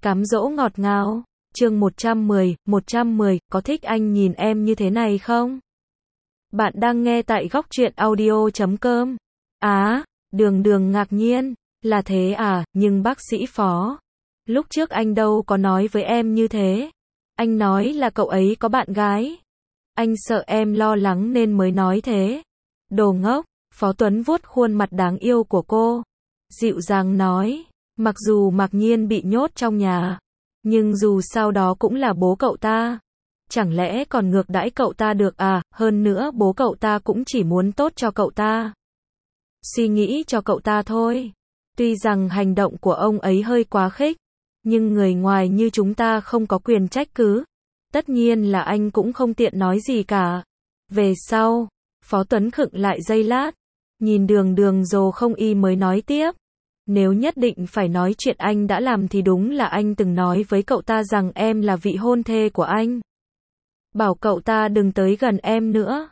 Cám dỗ ngọt ngào. Chương 110, có thích anh nhìn em như thế này không? Bạn đang nghe tại góc truyện audio.com. Đường Đường ngạc nhiên, là thế à, nhưng bác sĩ Phó, lúc trước anh đâu có nói với em như thế. Anh nói là cậu ấy có bạn gái. Anh sợ em lo lắng nên mới nói thế. Đồ ngốc. Phó Tuấn vuốt khuôn mặt đáng yêu của cô, dịu dàng nói, mặc dù Mạc Nhiên bị nhốt trong nhà, nhưng dù sao đó cũng là bố cậu ta. Chẳng lẽ còn ngược đãi cậu ta được à, hơn nữa bố cậu ta cũng chỉ muốn tốt cho cậu ta. Suy nghĩ cho cậu ta thôi. Tuy rằng hành động của ông ấy hơi quá khích, nhưng người ngoài như chúng ta không có quyền trách cứ. Tất nhiên là anh cũng không tiện nói gì cả. Về sau, Phó Tuấn khựng lại giây lát, nhìn Đường Đường rồi không y mới nói tiếp. Nếu nhất định phải nói chuyện anh đã làm thì đúng là anh từng nói với cậu ta rằng em là vị hôn thê của anh. Bảo cậu ta đừng tới gần em nữa.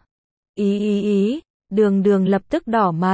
Ý, Đường Đường lập tức đỏ mặt.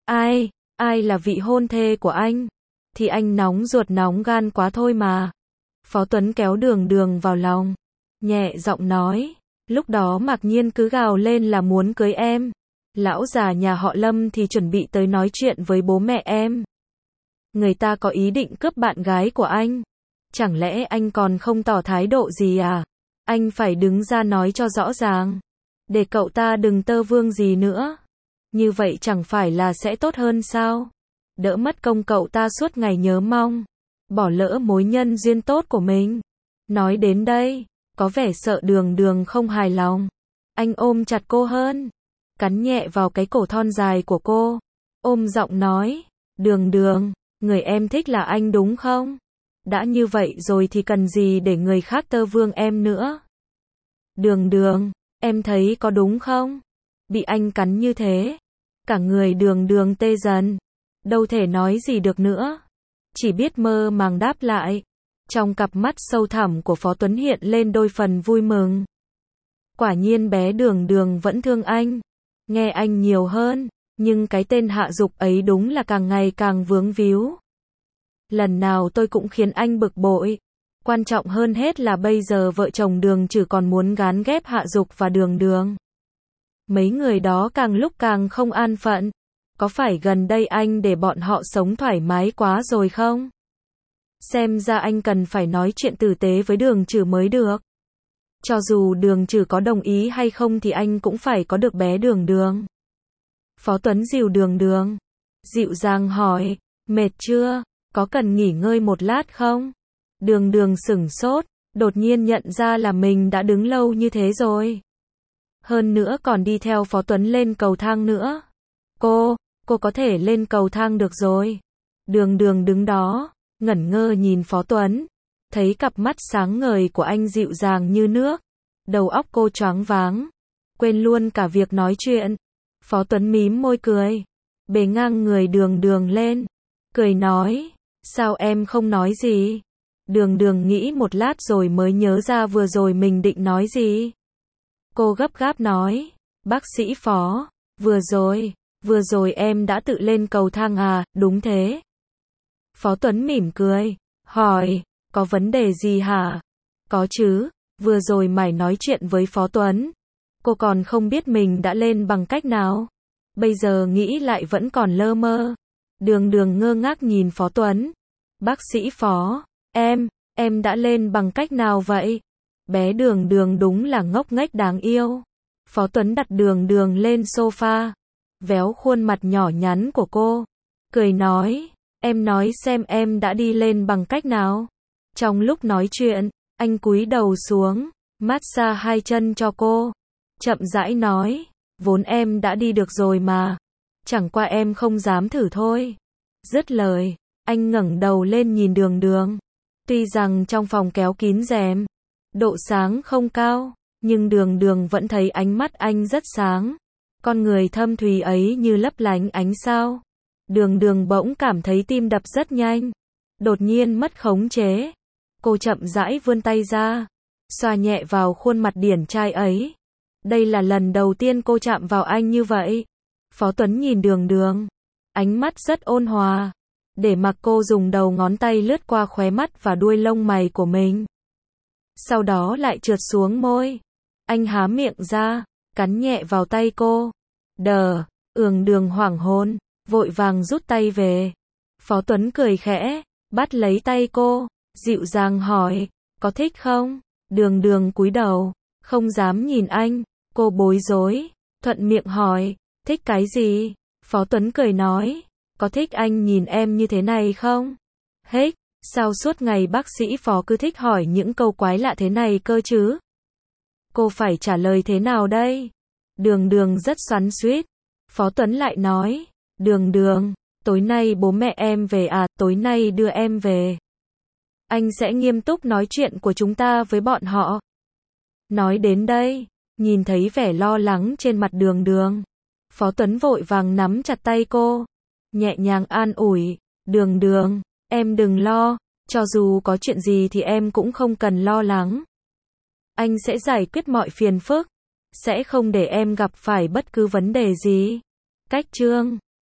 Ai là vị hôn thê của anh? Thì anh nóng ruột nóng gan quá thôi mà. Phó Tuấn kéo Đường Đường vào lòng, nhẹ giọng nói, lúc đó Mạc Nhiên cứ gào lên là muốn cưới em. Lão già nhà họ Lâm thì chuẩn bị tới nói chuyện với bố mẹ em. Người ta có ý định cướp bạn gái của anh. Chẳng lẽ anh còn không tỏ thái độ gì à? Anh phải đứng ra nói cho rõ ràng, để cậu ta đừng tơ vương gì nữa. Như vậy chẳng phải là sẽ tốt hơn sao? Đỡ mất công cậu ta suốt ngày nhớ mong, bỏ lỡ mối nhân duyên tốt của mình. Nói đến đây, có vẻ sợ Đường Đường không hài lòng. Anh ôm chặt cô hơn, cắn nhẹ vào cái cổ thon dài của cô, ôm giọng nói, Đường Đường, người em thích là anh đúng không? Đã như vậy rồi thì cần gì để người khác tơ vương em nữa? Đường Đường, em thấy có đúng không? Bị anh cắn như thế, cả người Đường Đường tê dần, đâu thể nói gì được nữa, chỉ biết mơ màng đáp lại. Trong cặp mắt sâu thẳm của Phó Tuấn hiện lên đôi phần vui mừng. Quả nhiên bé Đường Đường vẫn thương anh, nghe anh nhiều hơn, nhưng cái tên hạ dục ấy đúng là càng ngày càng vướng víu. Lần nào tôi cũng khiến anh bực bội. Quan trọng hơn hết là bây giờ vợ chồng Đường Trử còn muốn gán ghép hạ dục và Đường Đường. Mấy người đó càng lúc càng không an phận. Có phải gần đây anh để bọn họ sống thoải mái quá rồi không? Xem ra anh cần phải nói chuyện tử tế với Đường Trử mới được. Cho dù Đường Trử có đồng ý hay không thì anh cũng phải có được bé Đường Đường. Phó Tuấn dìu Đường Đường, dịu dàng hỏi, mệt chưa? Có cần nghỉ ngơi một lát không? Đường Đường sửng sốt, đột nhiên nhận ra là mình đã đứng lâu như thế rồi. Hơn nữa còn đi theo Phó Tuấn lên cầu thang nữa. Cô có thể lên cầu thang được rồi. Đường Đường đứng đó, ngẩn ngơ nhìn Phó Tuấn, thấy cặp mắt sáng ngời của anh dịu dàng như nước. Đầu óc cô choáng váng, quên luôn cả việc nói chuyện. Phó Tuấn mím môi cười, bế ngang người Đường Đường lên, cười nói, sao em không nói gì? Đường Đường nghĩ một lát rồi mới nhớ ra vừa rồi mình định nói gì. Cô gấp gáp nói, bác sĩ Phó, vừa rồi em đã tự lên cầu thang à? Đúng thế. Phó Tuấn mỉm cười, hỏi, có vấn đề gì hả? Có chứ, vừa rồi mày nói chuyện với Phó Tuấn, cô còn không biết mình đã lên bằng cách nào. Bây giờ nghĩ lại vẫn còn lơ mơ. Đường Đường ngơ ngác nhìn Phó Tuấn. Bác sĩ Phó, em đã lên bằng cách nào vậy? Bé Đường Đường đúng là ngốc nghếch đáng yêu. Phó Tuấn đặt Đường Đường lên sofa, véo khuôn mặt nhỏ nhắn của cô, cười nói, em nói xem em đã đi lên bằng cách nào. Trong lúc nói chuyện, anh cúi đầu xuống, massage hai chân cho cô, chậm rãi nói, vốn em đã đi được rồi mà, chẳng qua em không dám thử thôi. Dứt lời, anh ngẩng đầu lên nhìn Đường Đường. Tuy rằng trong phòng kéo kín rèm, độ sáng không cao, nhưng Đường Đường vẫn thấy ánh mắt anh rất sáng. Con người thâm thúy ấy như lấp lánh ánh sao. Đường Đường bỗng cảm thấy tim đập rất nhanh, đột nhiên mất khống chế. Cô chậm rãi vươn tay ra, xoa nhẹ vào khuôn mặt điển trai ấy. Đây là lần đầu tiên cô chạm vào anh như vậy. Phó Tuấn nhìn Đường Đường, ánh mắt rất ôn hòa, để mặc cô dùng đầu ngón tay lướt qua khóe mắt và đuôi lông mày của mình. Sau đó lại trượt xuống môi. Anh há miệng ra, cắn nhẹ vào tay cô. Đường hoảng hồn, vội vàng rút tay về. Phó Tuấn cười khẽ, bắt lấy tay cô, dịu dàng hỏi, có thích không? Đường cúi đầu, không dám nhìn anh, cô bối rối, thuận miệng hỏi, thích cái gì? Phó Tuấn cười nói, có thích anh nhìn em như thế này không? Hết, sao suốt ngày bác sĩ Phó cứ thích hỏi những câu quái lạ thế này cơ chứ? Cô phải trả lời thế nào đây? Đường rất xoắn xuýt. Phó Tuấn lại nói, Đường, tối nay bố mẹ em về à, tối nay đưa em về. Anh sẽ nghiêm túc nói chuyện của chúng ta với bọn họ. Nói đến đây, nhìn thấy vẻ lo lắng trên mặt Đường, Phó Tuấn vội vàng nắm chặt tay cô, nhẹ nhàng an ủi, Đường, em đừng lo, cho dù có chuyện gì thì em cũng không cần lo lắng. Anh sẽ giải quyết mọi phiền phức, sẽ không để em gặp phải bất cứ vấn đề gì. Cách chương